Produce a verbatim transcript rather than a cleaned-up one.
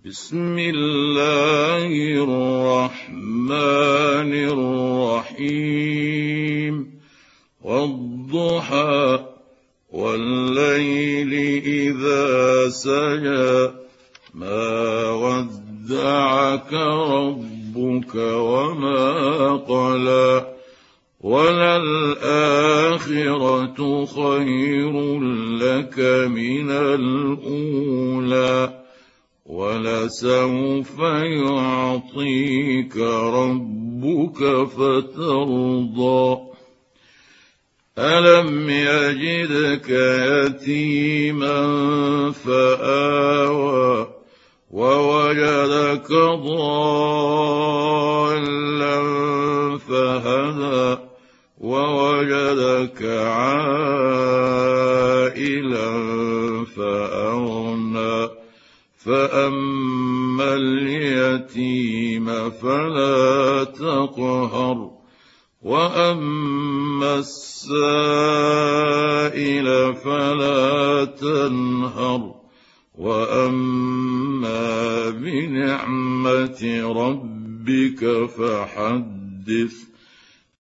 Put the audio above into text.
بسم الله الرحمن الرحيم والضحى والليل إذا سجى ما ودعك ربك وما قلى وللآخرة خير لك من الأولى ولسوف يعطيك ربك فترضى ألم يجدك يتيما فآوى ووجدك ضالا فهدى ووجدك عائلا فأغنى فأما اليتيم فلا تقهر وأما السائل فلا تنهر وأما بنعمة ربك فحدث